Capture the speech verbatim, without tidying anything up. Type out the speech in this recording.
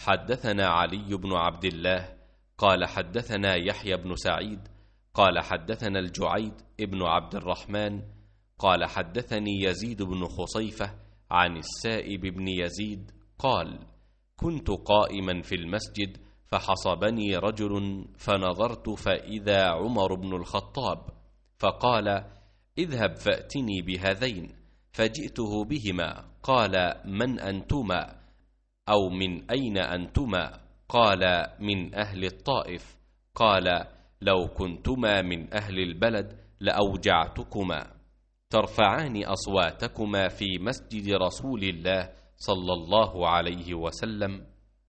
حدثنا علي بن عبد الله قال حدثنا يحيى بن سعيد قال حدثنا الجعيد ابن عبد الرحمن قال حدثني يزيد بن خصيفة عن السائب بن يزيد قال كنت قائما في المسجد فحصبني رجل فنظرت فإذا عمر بن الخطاب فقال اذهب فأتني بهذين، فجئته بهما. قال من أنتما أو من أين أنتما؟ قال من أهل الطائف. قال لو كنتما من أهل البلد لأوجعتكما، ترفعان أصواتكما في مسجد رسول الله صلى الله عليه وسلم